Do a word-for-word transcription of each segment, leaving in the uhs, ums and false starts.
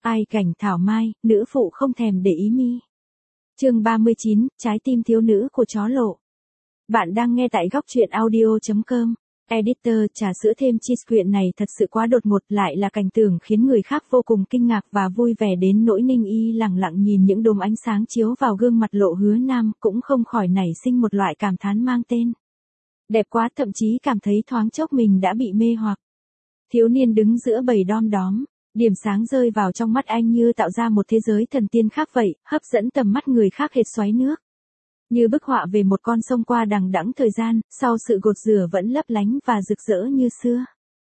Ai cảnh thảo mai, nữ phụ không thèm để ý mi. Chương ba mươi chín, trái tim thiếu nữ của chó lộ. Bạn đang nghe tại góc truyện audio chấm com. Editor, trà sữa thêm cheese chuyện này thật sự quá đột ngột, lại là cảnh tượng khiến người khác vô cùng kinh ngạc và vui vẻ đến nỗi Ninh Y lặng lặng nhìn những đốm ánh sáng chiếu vào gương mặt Lộ Hứa Nam, cũng không khỏi nảy sinh một loại cảm thán mang tên đẹp quá, thậm chí cảm thấy thoáng chốc mình đã bị mê hoặc. Thiếu niên đứng giữa bầy đom đóm, điểm sáng rơi vào trong mắt anh như tạo ra một thế giới thần tiên khác vậy, hấp dẫn tầm mắt người khác hệt xoáy nước. Như bức họa về một con sông qua đằng đẵng thời gian, sau sự gột rửa vẫn lấp lánh và rực rỡ như xưa.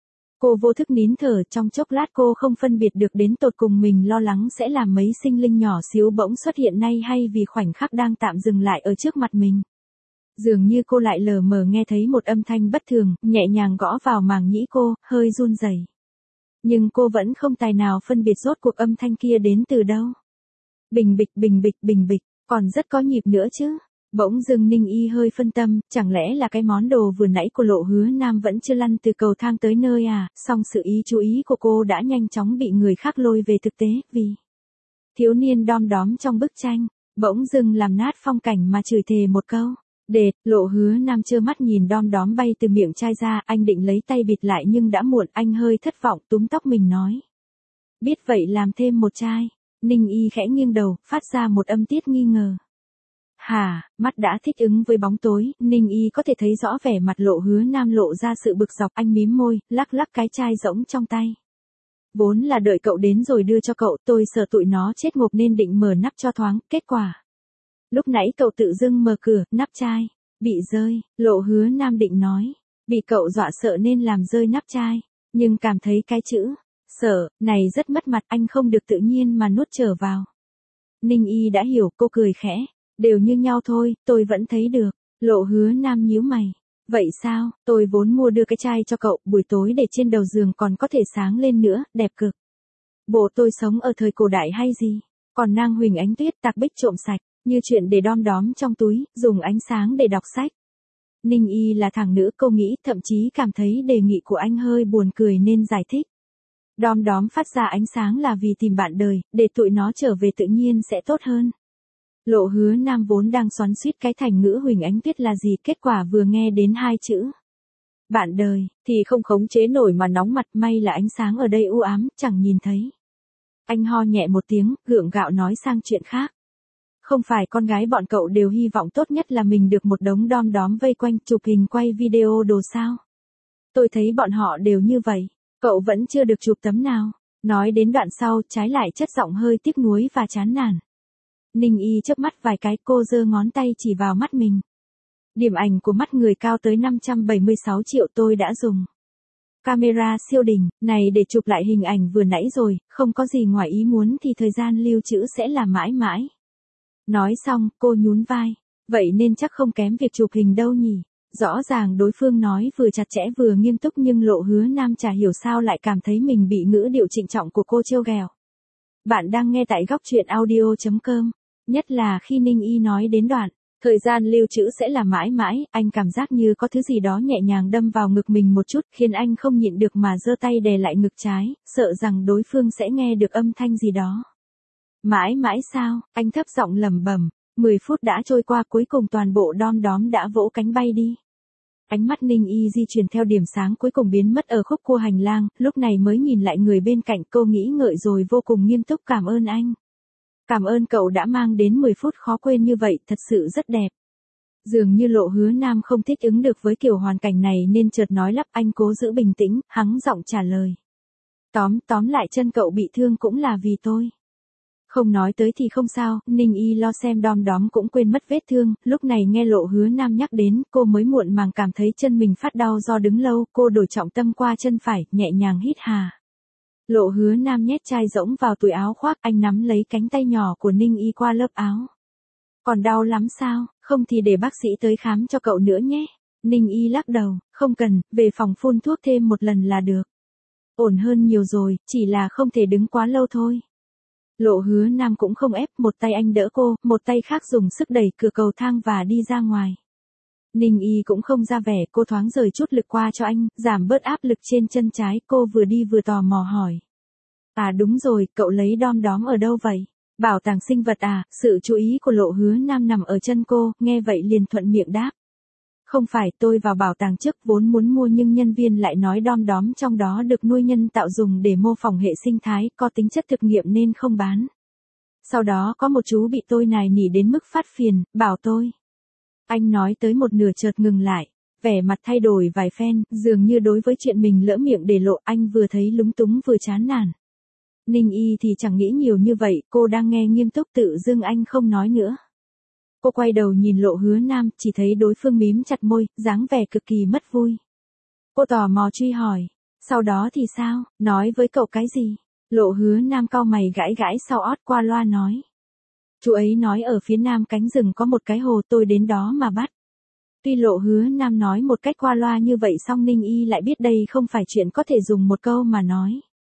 Cô vô thức nín thở, trong chốc lát cô không phân biệt được đến tột cùng mình lo lắng sẽ làm mấy sinh linh nhỏ xíu bỗng xuất hiện nay hay vì khoảnh khắc đang tạm dừng lại ở trước mặt mình. Dường như cô lại lờ mờ nghe thấy một âm thanh bất thường, nhẹ nhàng gõ vào màng nhĩ cô, hơi run rẩy. Nhưng cô vẫn không tài nào phân biệt rốt cuộc âm thanh kia đến từ đâu. Bình bịch bình bịch bình bịch, còn rất có nhịp nữa chứ. Bỗng dưng Ninh Y hơi phân tâm, chẳng lẽ là cái món đồ vừa nãy của Lộ Hứa Nam vẫn chưa lăn từ cầu thang tới nơi à, song sự ý chú ý của cô đã nhanh chóng bị người khác lôi về thực tế, vì thiếu niên đom đóm trong bức tranh, bỗng dưng làm nát phong cảnh mà chửi thề một câu. Đệt, Lộ Hứa Nam trơ mắt nhìn đom đóm bay từ miệng chai ra, anh định lấy tay bịt lại nhưng đã muộn, anh hơi thất vọng túm tóc mình nói. Biết vậy làm thêm một chai. Ninh Y khẽ nghiêng đầu, phát ra một âm tiết nghi ngờ. Hà, mắt đã thích ứng với bóng tối, Ninh Y có thể thấy rõ vẻ mặt Lộ Hứa Nam lộ ra sự bực dọc, anh mím môi, lắc lắc cái chai rỗng trong tay. Vốn là đợi cậu đến rồi đưa cho cậu, tôi sợ tụi nó chết ngộp nên định mở nắp cho thoáng, kết quả. Lúc nãy cậu tự dưng mở cửa, nắp chai bị rơi, Lộ Hứa Nam định nói, bị cậu dọa sợ nên làm rơi nắp chai, nhưng cảm thấy cái chữ sợ này rất mất mặt, anh không được tự nhiên mà nuốt trở vào. Ninh Y đã hiểu, cô cười khẽ, đều như nhau thôi, tôi vẫn thấy được. Lộ Hứa Nam nhíu mày, vậy sao, tôi vốn mua đưa cái chai cho cậu, buổi tối để trên đầu giường còn có thể sáng lên nữa, đẹp cực. Bộ tôi sống ở thời cổ đại hay gì, còn nang huỳnh ánh tuyết tạc bích trộm sạch. Như chuyện để đom đóm trong túi, dùng ánh sáng để đọc sách. Ninh Y là thằng nữ, cô nghĩ, thậm chí cảm thấy đề nghị của anh hơi buồn cười nên giải thích. Đom đóm phát ra ánh sáng là vì tìm bạn đời, để tụi nó trở về tự nhiên sẽ tốt hơn. Lộ Hứa Nam vốn đang xoắn xuýt cái thành ngữ huỳnh ánh tuyết là gì, kết quả vừa nghe đến hai chữ bạn đời, thì không khống chế nổi mà nóng mặt, may là ánh sáng ở đây u ám, chẳng nhìn thấy. Anh ho nhẹ một tiếng, gượng gạo nói sang chuyện khác. Không phải con gái bọn cậu đều hy vọng tốt nhất là mình được một đống đom đóm vây quanh chụp hình quay video đồ sao? Tôi thấy bọn họ đều như vậy, cậu vẫn chưa được chụp tấm nào. Nói đến đoạn sau, trái lại chất giọng hơi tiếc nuối và chán nản. Ninh Y chớp mắt vài cái, cô giơ ngón tay chỉ vào mắt mình. Điểm ảnh của mắt người cao tới năm trăm bảy mươi sáu triệu, tôi đã dùng camera siêu đỉnh này để chụp lại hình ảnh vừa nãy rồi, không có gì ngoài ý muốn thì thời gian lưu trữ sẽ là mãi mãi. Nói xong, cô nhún vai. Vậy nên chắc không kém việc chụp hình đâu nhỉ. Rõ ràng đối phương nói vừa chặt chẽ vừa nghiêm túc nhưng Lộ Hứa Nam chả hiểu sao lại cảm thấy mình bị ngữ điệu trịnh trọng của cô trêu ghẹo. Bạn đang nghe tại góc truyện audio chấm com. Nhất là khi Ninh Y nói đến đoạn, thời gian lưu trữ sẽ là mãi mãi, anh cảm giác như có thứ gì đó nhẹ nhàng đâm vào ngực mình một chút khiến anh không nhịn được mà giơ tay đè lại ngực trái, sợ rằng đối phương sẽ nghe được âm thanh gì đó. Mãi mãi sao, anh thấp giọng lẩm bẩm, mười phút đã trôi qua cuối cùng toàn bộ đom đóm đã vỗ cánh bay đi. Ánh mắt Ninh Y di chuyển theo điểm sáng cuối cùng biến mất ở khúc cua hành lang, lúc này mới nhìn lại người bên cạnh, cô nghĩ ngợi rồi vô cùng nghiêm túc cảm ơn anh. Cảm ơn cậu đã mang đến mười phút khó quên như vậy, thật sự rất đẹp. Dường như Lộ Hứa Nam không thích ứng được với kiểu hoàn cảnh này nên chợt nói lắp, anh cố giữ bình tĩnh, hắng giọng trả lời. Tóm, tóm lại chân cậu bị thương cũng là vì tôi. Không nói tới thì không sao, Ninh Y lo xem đom đóm cũng quên mất vết thương, lúc này nghe Lộ Hứa Nam nhắc đến, cô mới muộn màng cảm thấy chân mình phát đau do đứng lâu, cô đổi trọng tâm qua chân phải, nhẹ nhàng hít hà. Lộ Hứa Nam nhét chai rỗng vào túi áo khoác, anh nắm lấy cánh tay nhỏ của Ninh Y qua lớp áo. Còn đau lắm sao, không thì để bác sĩ tới khám cho cậu nữa nhé. Ninh Y lắc đầu, không cần, về phòng phun thuốc thêm một lần là được. Ổn hơn nhiều rồi, chỉ là không thể đứng quá lâu thôi. Lộ Hứa Nam cũng không ép, một tay anh đỡ cô, một tay khác dùng sức đẩy cửa cầu thang và đi ra ngoài. Ninh Y cũng không ra vẻ, cô thoáng rời chút lực qua cho anh, giảm bớt áp lực trên chân trái, cô vừa đi vừa tò mò hỏi. À đúng rồi, cậu lấy đom đóm ở đâu vậy? Bảo tàng sinh vật à? Sự chú ý của Lộ Hứa Nam nằm ở chân cô, nghe vậy liền thuận miệng đáp. Không phải, tôi vào bảo tàng trước vốn muốn mua nhưng nhân viên lại nói đom đóm trong đó được nuôi nhân tạo dùng để mô phỏng hệ sinh thái, có tính chất thực nghiệm nên không bán. Sau đó có một chú bị tôi nài nỉ đến mức phát phiền, bảo tôi. Anh nói tới một nửa chợt ngừng lại, vẻ mặt thay đổi vài phen, dường như đối với chuyện mình lỡ miệng để lộ anh vừa thấy lúng túng vừa chán nản. Ninh Y thì chẳng nghĩ nhiều như vậy, cô đang nghe nghiêm túc tự dưng anh không nói nữa. Cô quay đầu nhìn Lộ Hứa Nam, chỉ thấy đối phương mím chặt môi, dáng vẻ cực kỳ mất vui. Cô tò mò truy hỏi, sau đó thì sao, nói với cậu cái gì? Lộ Hứa Nam cau mày gãi gãi sau ót qua loa nói. Chú ấy nói ở phía nam cánh rừng có một cái hồ, tôi đến đó mà bắt. Tuy Lộ Hứa Nam nói một cách qua loa như vậy song Ninh Y lại biết đây không phải chuyện có thể dùng một câu mà nói.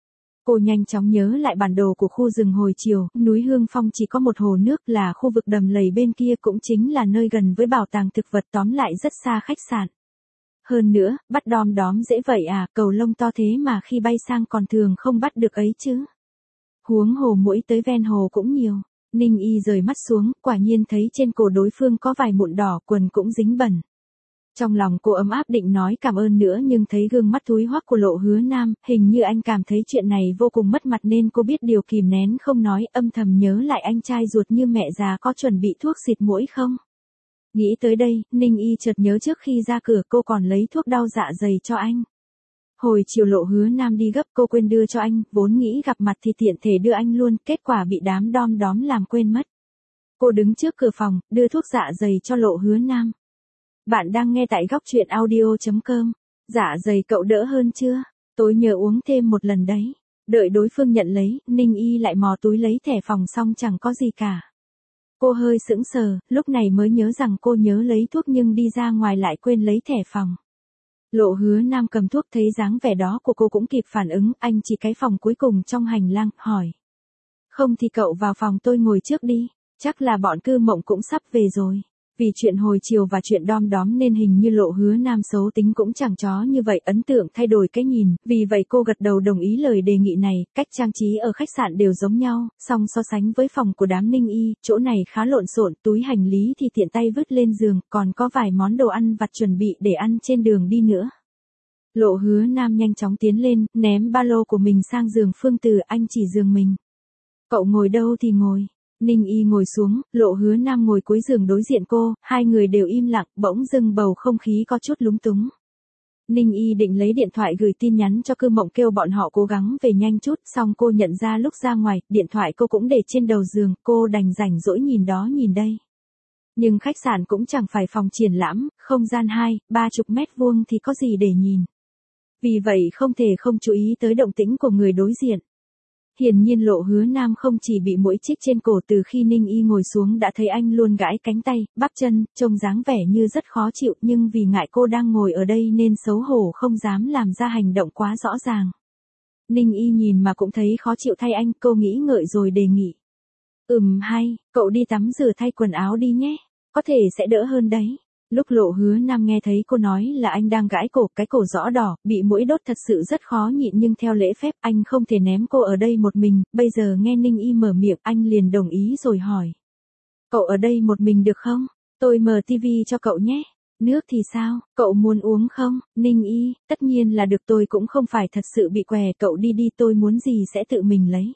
Cô nhanh chóng nhớ lại bản đồ của khu rừng hồi chiều, núi Hương Phong chỉ có một hồ nước là khu vực đầm lầy bên kia cũng chính là nơi gần với bảo tàng thực vật, tóm lại rất xa khách sạn. Hơn nữa, bắt đom đóm dễ vậy à, cầu lông to thế mà khi bay sang còn thường không bắt được ấy chứ. Huống hồ muỗi tới ven hồ cũng nhiều. Ninh Y rời mắt xuống, quả nhiên thấy trên cổ đối phương có vài mụn đỏ, quần cũng dính bẩn. Trong lòng cô ấm áp định nói cảm ơn nữa nhưng thấy gương mắt thúi hoắc của Lộ Hứa Nam, hình như anh cảm thấy chuyện này vô cùng mất mặt nên cô biết điều kìm nén không nói, âm thầm nhớ lại anh trai ruột như mẹ già có chuẩn bị thuốc xịt muỗi không. Nghĩ tới đây, Ninh Y chợt nhớ trước khi ra cửa cô còn lấy thuốc đau dạ dày cho anh. Hồi chiều Lộ Hứa Nam đi gấp cô quên đưa cho anh, vốn nghĩ gặp mặt thì tiện thể đưa anh luôn, kết quả bị đám đom đóm làm quên mất. Cô đứng trước cửa phòng, đưa thuốc dạ dày cho Lộ Hứa Nam. Bạn đang nghe tại góc truyện audio chấm com. Dạ dày cậu đỡ hơn chưa? Tôi nhờ uống thêm một lần đấy. Đợi đối phương nhận lấy, Ninh Y lại mò túi lấy thẻ phòng xong chẳng có gì cả. Cô hơi sững sờ, lúc này mới nhớ rằng cô nhớ lấy thuốc nhưng đi ra ngoài lại quên lấy thẻ phòng. Lộ Hứa Nam cầm thuốc thấy dáng vẻ đó của cô cũng kịp phản ứng, anh chỉ cái phòng cuối cùng trong hành lang, hỏi. Không thì cậu vào phòng tôi ngồi trước đi, chắc là bọn Cư Mộng cũng sắp về rồi. Vì chuyện hồi chiều và chuyện đom đóm nên hình như Lộ Hứa Nam xấu tính cũng chẳng chó như vậy, ấn tượng thay đổi cái nhìn, vì vậy cô gật đầu đồng ý lời đề nghị này, cách trang trí ở khách sạn đều giống nhau, song so sánh với phòng của đám Ninh Y, chỗ này khá lộn xộn, túi hành lý thì tiện tay vứt lên giường, còn có vài món đồ ăn vặt chuẩn bị để ăn trên đường đi nữa. Lộ Hứa Nam nhanh chóng tiến lên, ném ba lô của mình sang giường Phương Từ, anh chỉ giường mình. Cậu ngồi đâu thì ngồi. Ninh Y ngồi xuống, Lộ Hứa Nam ngồi cuối giường đối diện cô, hai người đều im lặng, bỗng dưng bầu không khí có chút lúng túng. Ninh Y định lấy điện thoại gửi tin nhắn cho Cư Mộng kêu bọn họ cố gắng về nhanh chút, xong cô nhận ra lúc ra ngoài, điện thoại cô cũng để trên đầu giường, cô đành rảnh rỗi nhìn đó nhìn đây. Nhưng khách sạn cũng chẳng phải phòng triển lãm, không gian hai, ba chục mét vuông thì có gì để nhìn. Vì vậy không thể không chú ý tới động tĩnh của người đối diện. Hiển nhiên Lộ Hứa Nam không chỉ bị muỗi chích trên cổ, từ khi Ninh Y ngồi xuống đã thấy anh luôn gãi cánh tay, bắp chân, trông dáng vẻ như rất khó chịu nhưng vì ngại cô đang ngồi ở đây nên xấu hổ không dám làm ra hành động quá rõ ràng. Ninh Y nhìn mà cũng thấy khó chịu thay anh, cô nghĩ ngợi rồi đề nghị. Ừm hay, cậu đi tắm rửa thay quần áo đi nhé, có thể sẽ đỡ hơn đấy. Lúc Lộ Hứa Nam nghe thấy cô nói là anh đang gãi cổ, cái cổ rõ đỏ, bị muỗi đốt thật sự rất khó nhịn nhưng theo lễ phép anh không thể ném cô ở đây một mình, bây giờ nghe Ninh Y mở miệng anh liền đồng ý rồi hỏi. Cậu ở đây một mình được không? Tôi mở tivi cho cậu nhé. Nước thì sao, cậu muốn uống không? Ninh Y, tất nhiên là được, tôi cũng không phải thật sự bị què, cậu đi đi, tôi muốn gì sẽ tự mình lấy.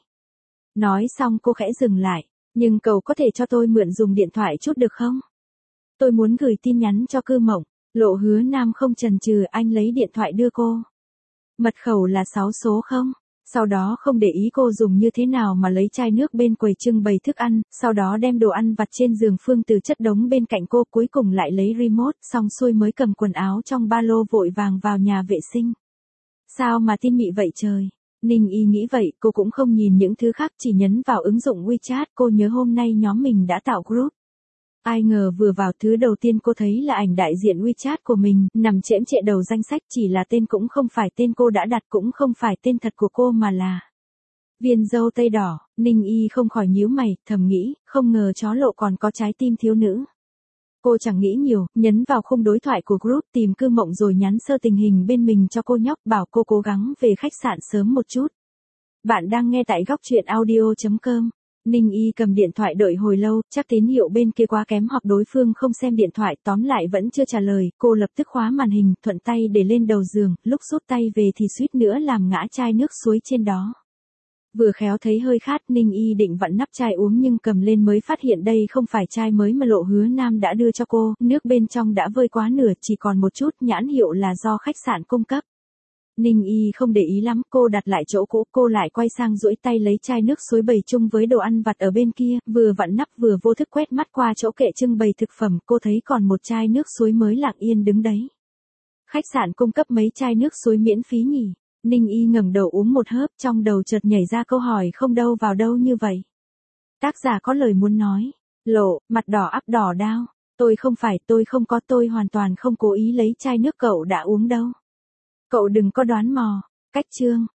Nói xong cô khẽ dừng lại, nhưng cậu có thể cho tôi mượn dùng điện thoại chút được không? Tôi muốn gửi tin nhắn cho Cư Mộng. Lộ Hứa Nam không chần chừ, anh lấy điện thoại đưa cô. Mật khẩu là sáu số không? Sau đó không để ý cô dùng như thế nào mà lấy chai nước bên quầy trưng bày thức ăn, sau đó đem đồ ăn vặt trên giường Phương Từ chất đống bên cạnh cô, cuối cùng lại lấy remote, xong xuôi mới cầm quần áo trong ba lô vội vàng vào nhà vệ sinh. Sao mà tin mị vậy trời? Ninh Y nghĩ vậy, cô cũng không nhìn những thứ khác, chỉ nhấn vào ứng dụng WeChat, cô nhớ hôm nay nhóm mình đã tạo group. Ai ngờ vừa vào thứ đầu tiên cô thấy là ảnh đại diện WeChat của mình, nằm chễm chệ đầu danh sách, chỉ là tên cũng không phải tên cô đã đặt, cũng không phải tên thật của cô mà là Viên dâu tây đỏ. Ninh Y không khỏi nhíu mày, thầm nghĩ, không ngờ chó Lộ còn có trái tim thiếu nữ. Cô chẳng nghĩ nhiều, nhấn vào khung đối thoại của group tìm Cư Mộng rồi nhắn sơ tình hình bên mình cho cô nhóc, bảo cô cố gắng về khách sạn sớm một chút. Bạn đang nghe tại góc chuyện audio chấm com. Ninh Y cầm điện thoại đợi hồi lâu, chắc tín hiệu bên kia quá kém hoặc đối phương không xem điện thoại, tóm lại vẫn chưa trả lời, cô lập tức khóa màn hình, thuận tay để lên đầu giường, lúc rút tay về thì suýt nữa làm ngã chai nước suối trên đó. Vừa khéo thấy hơi khát, Ninh Y định vặn nắp chai uống nhưng cầm lên mới phát hiện đây không phải chai mới mà Lộ Hứa Nam đã đưa cho cô, nước bên trong đã vơi quá nửa, chỉ còn một chút, nhãn hiệu là do khách sạn cung cấp. Ninh Y không để ý lắm, cô đặt lại chỗ cũ, cô lại quay sang duỗi tay lấy chai nước suối bày chung với đồ ăn vặt ở bên kia, vừa vặn nắp vừa vô thức quét mắt qua chỗ kệ trưng bày thực phẩm, cô thấy còn một chai nước suối mới lặng yên đứng đấy. Khách sạn cung cấp mấy chai nước suối miễn phí nhỉ? Ninh Y ngẩng đầu uống một hớp, trong đầu chợt nhảy ra câu hỏi không đâu vào đâu như vậy. Tác giả có lời muốn nói. Lộ, mặt đỏ ắp đỏ đao. Tôi không phải, tôi không có, tôi hoàn toàn không cố ý lấy chai nước cậu đã uống đâu. Cậu đừng có đoán mò. Cách chương.